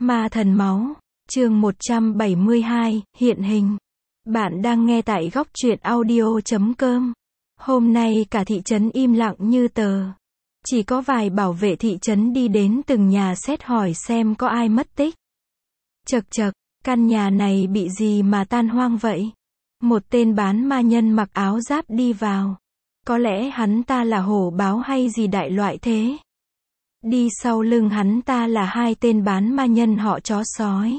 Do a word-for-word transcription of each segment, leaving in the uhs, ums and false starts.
Ma thần máu, chương một trăm bảy mươi hai, hiện hình. Bạn đang nghe tại góc truyện audio chấm com. Hôm nay cả thị trấn im lặng như tờ. Chỉ có vài bảo vệ thị trấn đi đến từng nhà xét hỏi xem có ai mất tích. Chậc chậc, căn nhà này bị gì mà tan hoang vậy? Một tên bán ma nhân mặc áo giáp đi vào. Có lẽ hắn ta là hổ báo hay gì đại loại thế. Đi sau lưng hắn ta là hai tên bán ma nhân họ chó sói.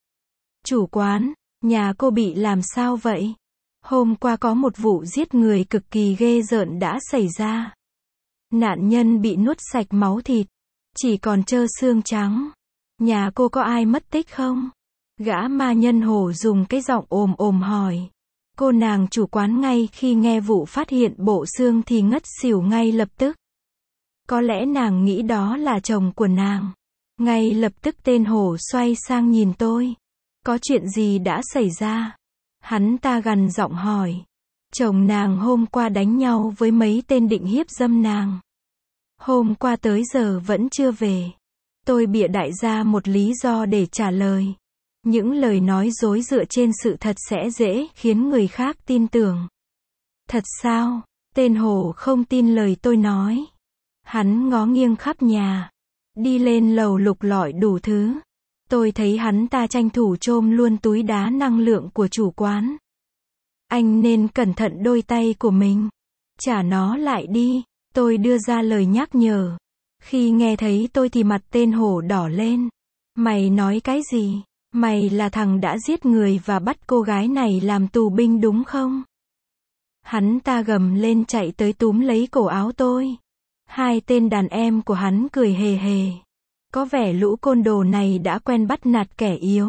Chủ quán, nhà cô bị làm sao vậy? Hôm qua có một vụ giết người cực kỳ ghê rợn đã xảy ra. Nạn nhân bị nuốt sạch máu thịt, chỉ còn trơ xương trắng. Nhà cô có ai mất tích không? Gã ma nhân hổ dùng cái giọng ồm ồm hỏi. Cô nàng chủ quán ngay khi nghe vụ phát hiện bộ xương thì ngất xỉu ngay lập tức. Có lẽ nàng nghĩ đó là chồng của nàng. Ngay lập tức tên hổ xoay sang nhìn tôi. Có chuyện gì đã xảy ra? Hắn ta gằn giọng hỏi. Chồng nàng hôm qua đánh nhau với mấy tên định hiếp dâm nàng. Hôm qua tới giờ vẫn chưa về. Tôi bịa đại ra một lý do để trả lời. Những lời nói dối dựa trên sự thật sẽ dễ khiến người khác tin tưởng. Thật sao? Tên hổ không tin lời tôi nói. Hắn ngó nghiêng khắp nhà. Đi lên lầu lục lọi đủ thứ. Tôi thấy hắn ta tranh thủ chôm luôn túi đá năng lượng của chủ quán. Anh nên cẩn thận đôi tay của mình. Trả nó lại đi. Tôi đưa ra lời nhắc nhở. Khi nghe thấy tôi thì mặt tên hổ đỏ lên. Mày nói cái gì? Mày là thằng đã giết người và bắt cô gái này làm tù binh đúng không? Hắn ta gầm lên chạy tới túm lấy cổ áo tôi. Hai tên đàn em của hắn cười hề hề. Có vẻ lũ côn đồ này đã quen bắt nạt kẻ yếu.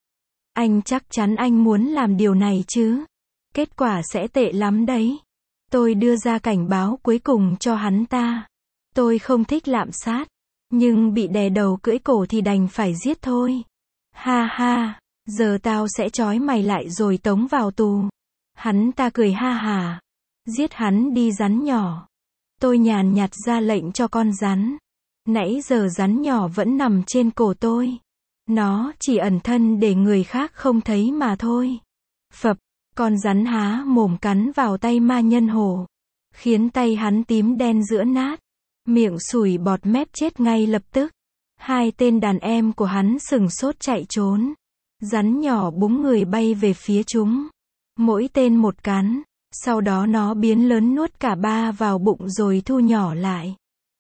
Anh chắc chắn anh muốn làm điều này chứ? Kết quả sẽ tệ lắm đấy. Tôi đưa ra cảnh báo cuối cùng cho hắn ta. Tôi không thích lạm sát. Nhưng bị đè đầu cưỡi cổ thì đành phải giết thôi. Ha ha, giờ tao sẽ trói mày lại rồi tống vào tù. Hắn ta cười ha hả. Giết hắn đi rắn nhỏ. Tôi nhàn nhạt ra lệnh cho con rắn. Nãy giờ rắn nhỏ vẫn nằm trên cổ tôi. Nó chỉ ẩn thân để người khác không thấy mà thôi. Phập, con rắn há mồm cắn vào tay ma nhân hổ. Khiến tay hắn tím đen giữa nát. Miệng sủi bọt mép chết ngay lập tức. Hai tên đàn em của hắn sừng sốt chạy trốn. Rắn nhỏ búng người bay về phía chúng. Mỗi tên một cắn. Sau đó nó biến lớn nuốt cả ba vào bụng rồi thu nhỏ lại.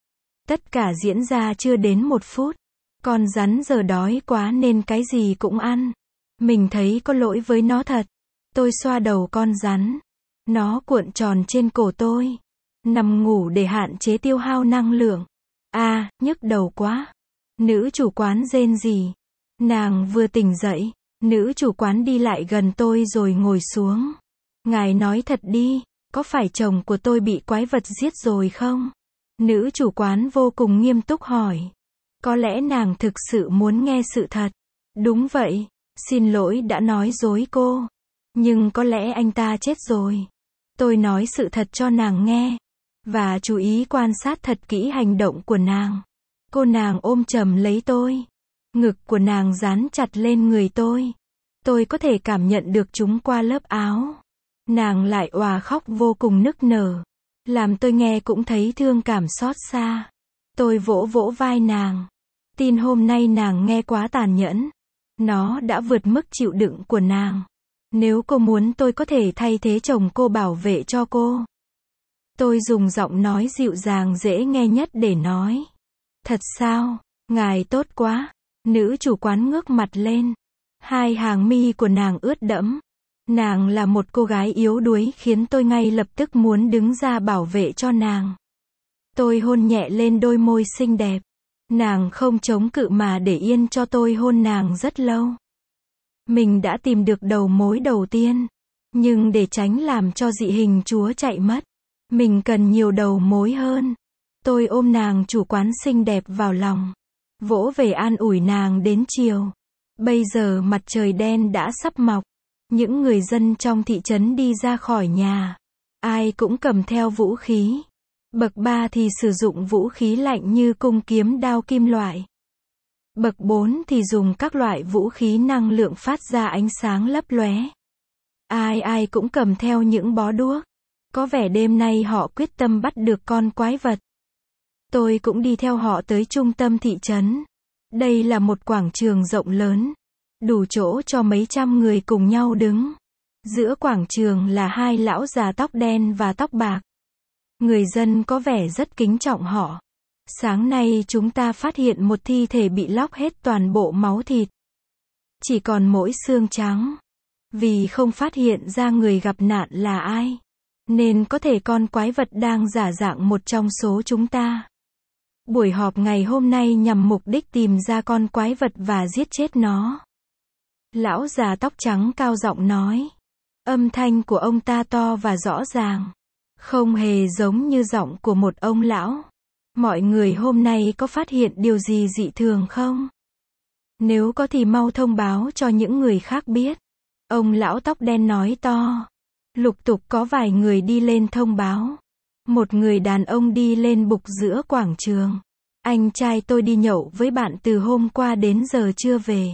Tất cả diễn ra chưa đến một phút. Con rắn giờ đói quá nên cái gì cũng ăn. Mình thấy có lỗi với nó thật. Tôi xoa đầu con rắn. Nó cuộn tròn trên cổ tôi. Nằm ngủ để hạn chế tiêu hao năng lượng. À, nhức đầu quá. Nữ chủ quán rên rỉ. Nàng vừa tỉnh dậy. Nữ chủ quán đi lại gần tôi rồi ngồi xuống. Ngài nói thật đi, có phải chồng của tôi bị quái vật giết rồi không? Nữ chủ quán vô cùng nghiêm túc hỏi. Có lẽ nàng thực sự muốn nghe sự thật. Đúng vậy, xin lỗi đã nói dối cô. Nhưng có lẽ anh ta chết rồi. Tôi nói sự thật cho nàng nghe. Và chú ý quan sát thật kỹ hành động của nàng. Cô nàng ôm chầm lấy tôi. Ngực của nàng dán chặt lên người tôi. Tôi có thể cảm nhận được chúng qua lớp áo. Nàng lại òa khóc vô cùng nức nở. Làm tôi nghe cũng thấy thương cảm xót xa. Tôi vỗ vỗ vai nàng. Tin hôm nay nàng nghe quá tàn nhẫn. Nó đã vượt mức chịu đựng của nàng. Nếu cô muốn tôi có thể thay thế chồng cô bảo vệ cho cô. Tôi dùng giọng nói dịu dàng dễ nghe nhất để nói. Thật sao? Ngài tốt quá. Nữ chủ quán ngước mặt lên. Hai hàng mi của nàng ướt đẫm. Nàng là một cô gái yếu đuối khiến tôi ngay lập tức muốn đứng ra bảo vệ cho nàng. Tôi hôn nhẹ lên đôi môi xinh đẹp. Nàng không chống cự mà để yên cho tôi hôn nàng rất lâu. Mình đã tìm được đầu mối đầu tiên. Nhưng để tránh làm cho dị hình chúa chạy mất, mình cần nhiều đầu mối hơn. Tôi ôm nàng chủ quán xinh đẹp vào lòng. Vỗ về an ủi nàng đến chiều. Bây giờ mặt trời đen đã sắp mọc. Những người dân trong thị trấn đi ra khỏi nhà. Ai cũng cầm theo vũ khí. Bậc ba thì sử dụng vũ khí lạnh như cung kiếm đao kim loại. Bậc bốn thì dùng các loại vũ khí năng lượng phát ra ánh sáng lấp lóe. Ai ai cũng cầm theo những bó đuốc. Có vẻ đêm nay họ quyết tâm bắt được con quái vật. Tôi cũng đi theo họ tới trung tâm thị trấn. Đây là một quảng trường rộng lớn, đủ chỗ cho mấy trăm người cùng nhau đứng. Giữa quảng trường là hai lão già tóc đen và tóc bạc. Người dân có vẻ rất kính trọng họ. Sáng nay chúng ta phát hiện một thi thể bị lóc hết toàn bộ máu thịt. Chỉ còn mỗi xương trắng. Vì không phát hiện ra người gặp nạn là ai, nên có thể con quái vật đang giả dạng một trong số chúng ta. Buổi họp ngày hôm nay nhằm mục đích tìm ra con quái vật và giết chết nó. Lão già tóc trắng cao giọng nói. Âm thanh của ông ta to và rõ ràng. Không hề giống như giọng của một ông lão. Mọi người hôm nay có phát hiện điều gì dị thường không? Nếu có thì mau thông báo cho những người khác biết. Ông lão tóc đen nói to. Lục tục có vài người đi lên thông báo. Một người đàn ông đi lên bục giữa quảng trường. Anh trai tôi đi nhậu với bạn từ hôm qua đến giờ chưa về.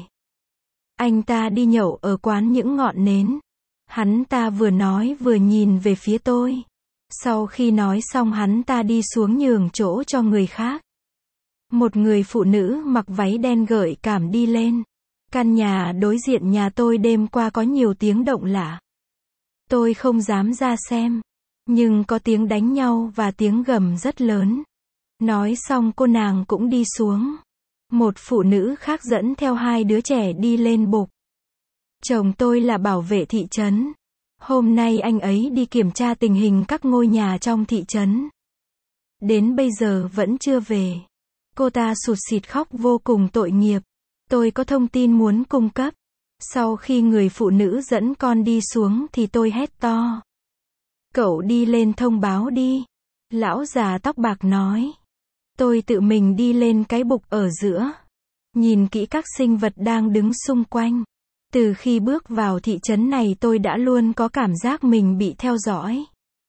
Anh ta đi nhậu ở quán những ngọn nến. Hắn ta vừa nói vừa nhìn về phía tôi. Sau khi nói xong hắn ta đi xuống nhường chỗ cho người khác. Một người phụ nữ mặc váy đen gợi cảm đi lên. Căn nhà đối diện nhà tôi đêm qua có nhiều tiếng động lạ. Tôi không dám ra xem. Nhưng có tiếng đánh nhau và tiếng gầm rất lớn. Nói xong cô nàng cũng đi xuống. Một phụ nữ khác dẫn theo hai đứa trẻ đi lên bục. Chồng tôi là bảo vệ thị trấn. Hôm nay anh ấy đi kiểm tra tình hình các ngôi nhà trong thị trấn. Đến bây giờ vẫn chưa về. Cô ta sụt sịt khóc vô cùng tội nghiệp. Tôi có thông tin muốn cung cấp. Sau khi người phụ nữ dẫn con đi xuống thì tôi hét to. Cậu đi lên thông báo đi. Lão già tóc bạc nói. Tôi tự mình đi lên cái bục ở giữa. Nhìn kỹ các sinh vật đang đứng xung quanh. Từ khi bước vào thị trấn này tôi đã luôn có cảm giác mình bị theo dõi.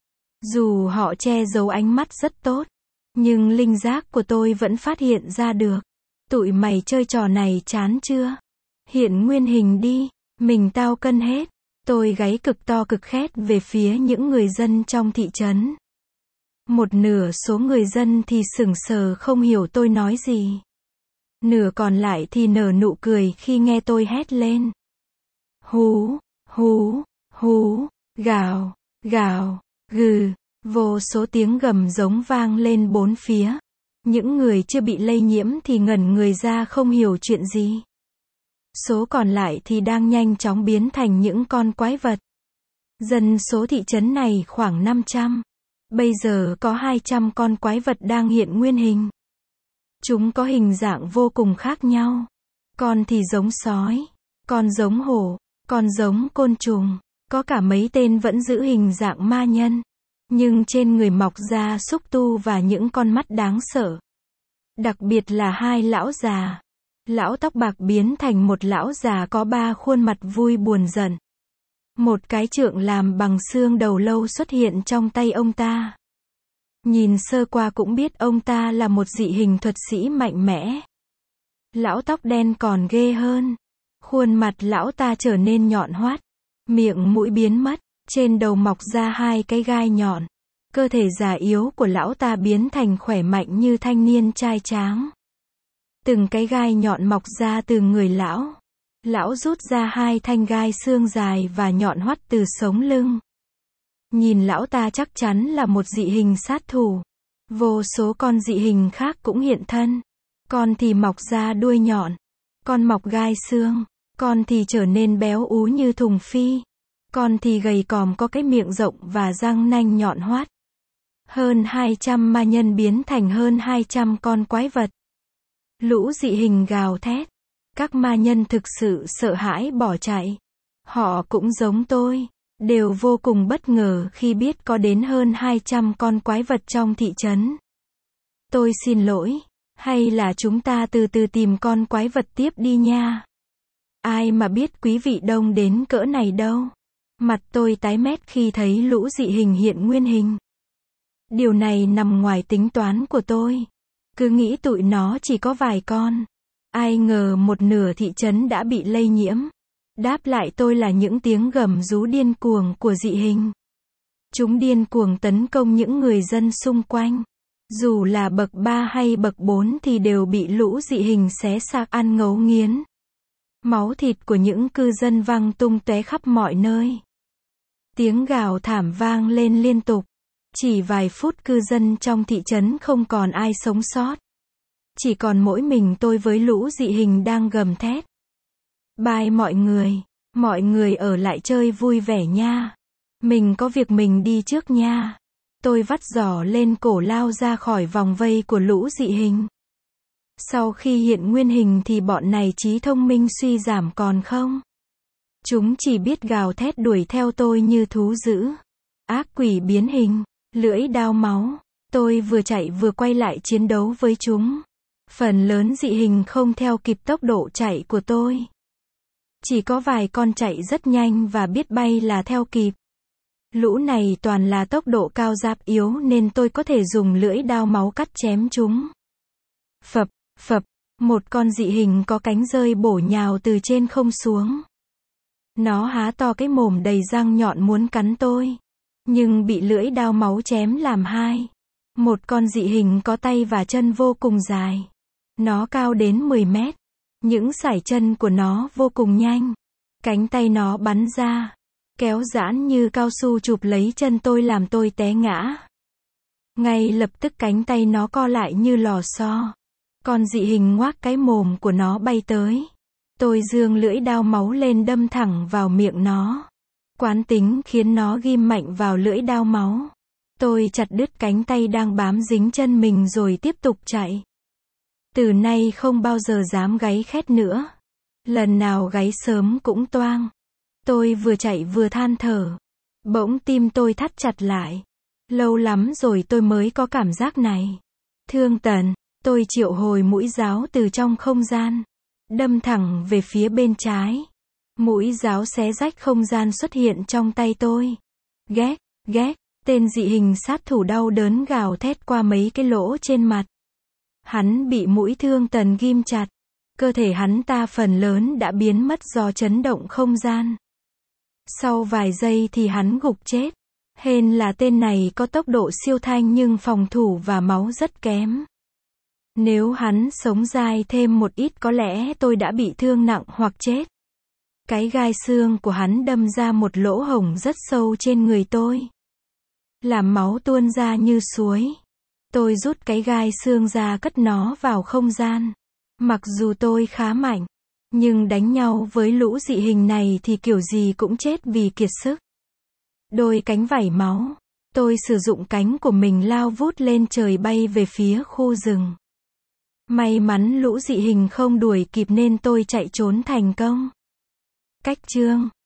Dù họ che giấu ánh mắt rất tốt. Nhưng linh giác của tôi vẫn phát hiện ra được. Tụi mày chơi trò này chán chưa? Hiện nguyên hình đi. Mình tao cân hết. Tôi gáy cực to cực khét về phía những người dân trong thị trấn. Một nửa số người dân thì sững sờ không hiểu tôi nói gì. Nửa còn lại thì nở nụ cười khi nghe tôi hét lên. Hú, hú, hú, gào, gào, gừ. Vô số tiếng gầm giống vang lên bốn phía. Những người chưa bị lây nhiễm thì ngẩn người ra không hiểu chuyện gì. Số còn lại thì đang nhanh chóng biến thành những con quái vật. Dân số thị trấn này khoảng năm trăm. Bây giờ có hai trăm con quái vật đang hiện nguyên hình. Chúng có hình dạng vô cùng khác nhau. Con thì giống sói, con giống hổ, con giống côn trùng. Có cả mấy tên vẫn giữ hình dạng ma nhân. Nhưng trên người mọc ra xúc tu và những con mắt đáng sợ. Đặc biệt là hai lão già. Lão tóc bạc biến thành một lão già có ba khuôn mặt vui buồn giận. Một cái trượng làm bằng xương đầu lâu xuất hiện trong tay ông ta. Nhìn sơ qua cũng biết ông ta là một dị hình thuật sĩ mạnh mẽ. Lão tóc đen còn ghê hơn. Khuôn mặt lão ta trở nên nhọn hoắt. Miệng mũi biến mất. Trên đầu mọc ra hai cái gai nhọn. Cơ thể già yếu của lão ta biến thành khỏe mạnh như thanh niên trai tráng. Từng cái gai nhọn mọc ra từ người lão. Lão rút ra hai thanh gai xương dài và nhọn hoắt từ sống lưng. Nhìn lão ta chắc chắn là một dị hình sát thủ. Vô số con dị hình khác cũng hiện thân. Con thì mọc ra đuôi nhọn. Con mọc gai xương. Con thì trở nên béo ú như thùng phi. Con thì gầy còm có cái miệng rộng và răng nanh nhọn hoắt. Hơn hai trăm ma nhân biến thành hơn hai trăm con quái vật. Lũ dị hình gào thét. Các ma nhân thực sự sợ hãi bỏ chạy. Họ cũng giống tôi, đều vô cùng bất ngờ khi biết có đến hơn hai trăm con quái vật trong thị trấn. Tôi xin lỗi, hay là chúng ta từ từ tìm con quái vật tiếp đi nha. Ai mà biết quý vị đông đến cỡ này đâu. Mặt tôi tái mét khi thấy lũ dị hình hiện nguyên hình. Điều này nằm ngoài tính toán của tôi. Cứ nghĩ tụi nó chỉ có vài con. Ai ngờ một nửa thị trấn đã bị lây nhiễm. Đáp lại tôi là những tiếng gầm rú điên cuồng của dị hình. Chúng điên cuồng tấn công những người dân xung quanh. Dù là bậc ba hay bậc bốn thì đều bị lũ dị hình xé xác ăn ngấu nghiến. Máu thịt của những cư dân văng tung tóe khắp mọi nơi. Tiếng gào thảm vang lên liên tục. Chỉ vài phút cư dân trong thị trấn không còn ai sống sót. Chỉ còn mỗi mình tôi với lũ dị hình đang gầm thét. Bye mọi người, mọi người ở lại chơi vui vẻ nha. Mình có việc mình đi trước nha. Tôi vắt giỏ lên cổ lao ra khỏi vòng vây của lũ dị hình. Sau khi hiện nguyên hình thì bọn này trí thông minh suy giảm còn không. Chúng chỉ biết gào thét đuổi theo tôi như thú dữ. Ác quỷ biến hình, lưỡi đao máu. Tôi vừa chạy vừa quay lại chiến đấu với chúng. Phần lớn dị hình không theo kịp tốc độ chạy của tôi. Chỉ có vài con chạy rất nhanh và biết bay là theo kịp. Lũ này toàn là tốc độ cao giáp yếu nên tôi có thể dùng lưỡi đao máu cắt chém chúng. Phập, phập, một con dị hình có cánh rơi bổ nhào từ trên không xuống. Nó há to cái mồm đầy răng nhọn muốn cắn tôi. Nhưng bị lưỡi đao máu chém làm hai. Một con dị hình có tay và chân vô cùng dài. Nó cao đến mười mét. Những sải chân của nó vô cùng nhanh. Cánh tay nó bắn ra. Kéo giãn như cao su chụp lấy chân tôi làm tôi té ngã. Ngay lập tức cánh tay nó co lại như lò xo. Con dị hình ngoác cái mồm của nó bay tới. Tôi giương lưỡi đao máu lên đâm thẳng vào miệng nó. Quán tính khiến nó ghim mạnh vào lưỡi đao máu. Tôi chặt đứt cánh tay đang bám dính chân mình rồi tiếp tục chạy. Từ nay không bao giờ dám gáy khét nữa. Lần nào gáy sớm cũng toang. Tôi vừa chạy vừa than thở. Bỗng tim tôi thắt chặt lại. Lâu lắm rồi tôi mới có cảm giác này. Thương Tần, tôi triệu hồi mũi giáo từ trong không gian. Đâm thẳng về phía bên trái. Mũi giáo xé rách không gian xuất hiện trong tay tôi. Ghét, ghét, tên dị hình sát thủ đau đớn gào thét qua mấy cái lỗ trên mặt. Hắn bị mũi Thương Tần ghim chặt. Cơ thể hắn ta phần lớn đã biến mất do chấn động không gian. Sau vài giây thì hắn gục chết. Hên là tên này có tốc độ siêu thanh nhưng phòng thủ và máu rất kém. Nếu hắn sống dai thêm một ít có lẽ tôi đã bị thương nặng hoặc chết. Cái gai xương của hắn đâm ra một lỗ hổng rất sâu trên người tôi. Làm máu tuôn ra như suối. Tôi rút cái gai xương ra cất nó vào không gian. Mặc dù tôi khá mạnh, nhưng đánh nhau với lũ dị hình này thì kiểu gì cũng chết vì kiệt sức. Đôi cánh vảy máu. Tôi sử dụng cánh của mình lao vút lên trời bay về phía khu rừng. May mắn lũ dị hình không đuổi kịp nên tôi chạy trốn thành công. Cách chương